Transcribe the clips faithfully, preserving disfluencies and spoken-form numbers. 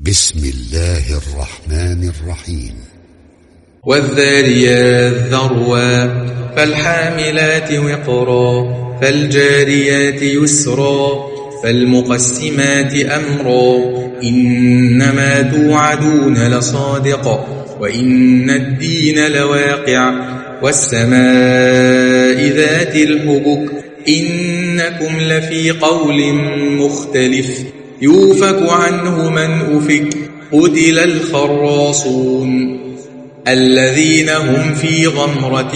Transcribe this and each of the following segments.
بسم الله الرحمن الرحيم. والذاريات ذروا فالحاملات وقرا فالجاريات يسرا فالمقسمات أمرا إنما توعدون لصادق وإن الدين لواقع والسماء ذات الحبك إنكم لفي قول مختلف يوفك عنه من أفك قتل الخراصون الذين هم في غمرة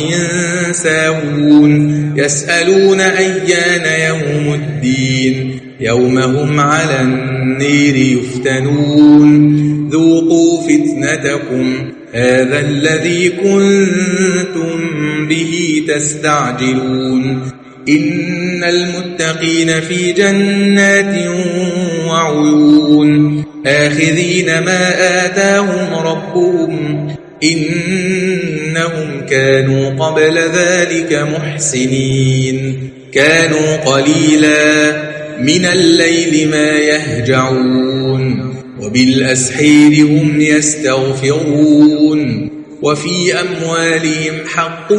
ساهون يسألون أيان يوم الدين يوم هم على النير يفتنون ذوقوا فتنتكم هذا الذي كنتم به تستعجلون إن المتقين في جنات وعيون آخذين ما آتاهم ربهم إنهم كانوا قبل ذلك محسنين كانوا قليلا من الليل ما يهجعون وبالأسحير هم يستغفرون وفي أموالهم حق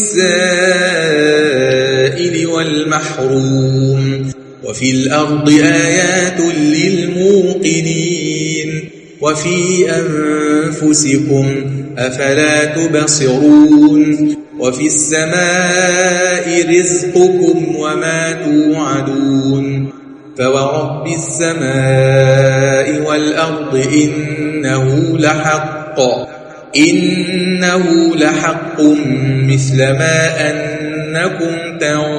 للسائل والمحروم وفي الأرض آيات للموقنين وفي أنفسكم أفلا تبصرون وفي السماء رزقكم وما توعدون فورب السماء والأرض إنه لحق إنه لحق مثل ما أنكم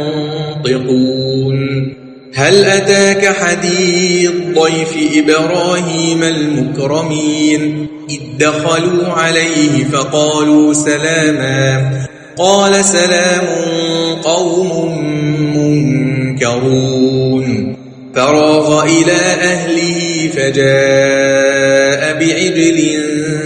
تنطقون هل أتاك حديث ضيف إبراهيم المكرمين إذ دخلوا عليه فقالوا سلاما قال سلام قوم منكرون فراغ إلى أهله فجاء بعجل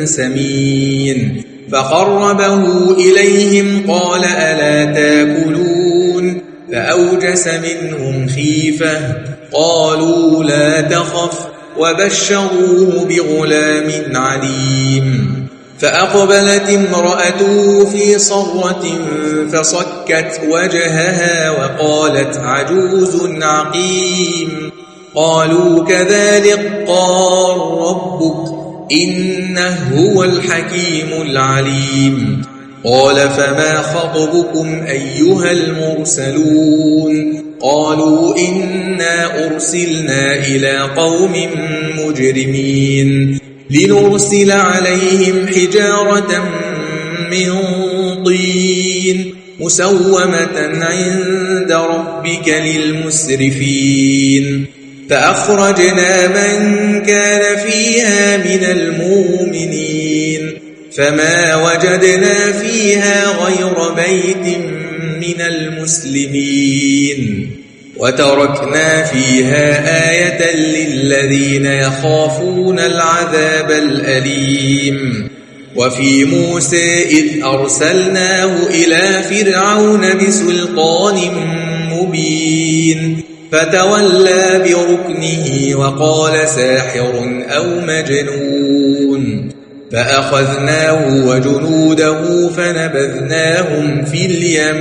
سمين فقربه إليهم قال ألا تاكلون فأوجس منهم خيفة قالوا لا تخف وبشروه بغلام عليم فأقبلت امرأته في صرة فصكت وجهها وقالت عجوز عقيم قالوا كذلك قال ربك إنه هو الحكيم العليم قال فما خطبكم أيها المرسلون قالوا إنا أرسلنا إلى قوم مجرمين لنرسل عليهم حجارة من طين مسومة عند ربك للمسرفين فأخرجنا من كان فيها من المؤمنين فما وجدنا فيها غير بيت من المسلمين وتركنا فيها آية للذين يخافون العذاب الأليم وفي موسى إذ أرسلناه إلى فرعون بسلطان مبين فتولى بركنه وقال ساحر أو مجنون فأخذناه وجنوده فنبذناهم في اليم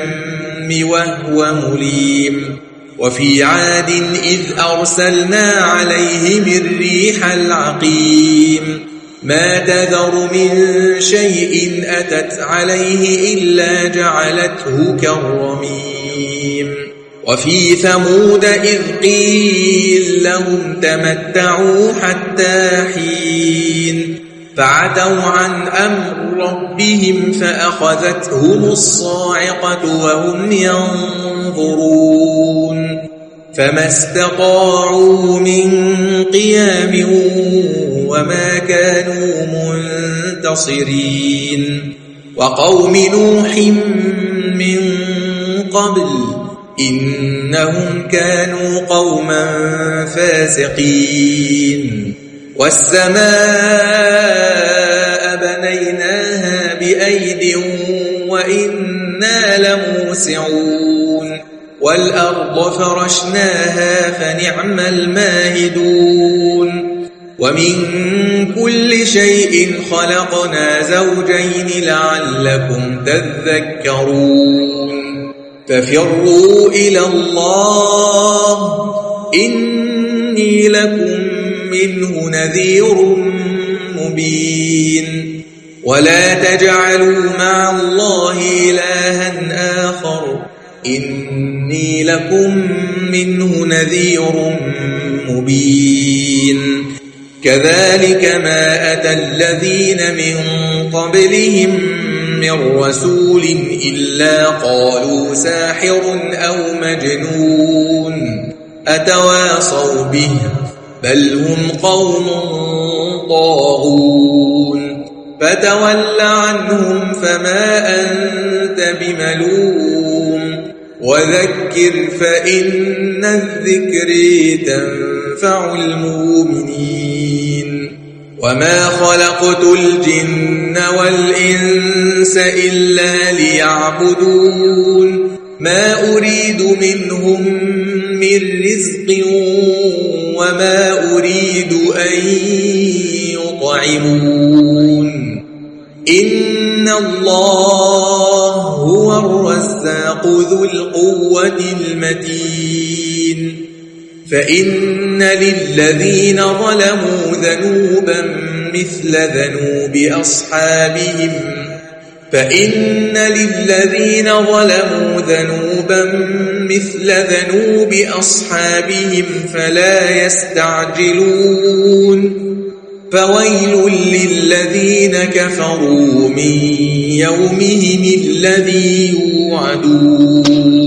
وهو مليم وفي عاد إذ أرسلنا عليهم الريح العقيم ما تذر من شيء أتت عليه إلا جعلته كالرميم وفي ثمود إذ قيل لهم تمتعوا حتى حين فعتوا عن أمر ربهم فأخذتهم الصاعقة وهم ينظرون فما استطاعوا من قيام وما كانوا منتصرين وقوم نوح من قبل إنهم كانوا قوما فاسقين والسماء بنيناها بأيد وإنا لموسعون والأرض فرشناها فنعم الماهدون ومن كل شيء خلقنا زوجين لعلكم تذكرون ففروا إلى الله إني لكم منه نذير مبين ولا تجعلوا مع الله إلها آخر إني لكم منه نذير مبين كذلك ما أتى الذين من قبلهم من رسول إلا قالوا ساحر أو مجنون أتواصوا به بل هم قوم طاغون فتول عنهم فما أنت بملوم وذكر فإن الذكر تنفع المؤمنين وما خلقت الجن والإنس إلا ليعبدون ما أريد منهم من رزق وما أريد أن يطعمون إن الله هو الرزاق ذو القوة المتين فإن للذين ظلموا ذنوبا مثل ذنوب أصحابهم فإن للذين ظلموا ذنوبا مثل ذنوب أصحابهم فلا يستعجلون فويل للذين كفروا من يومهم الذي يوعدون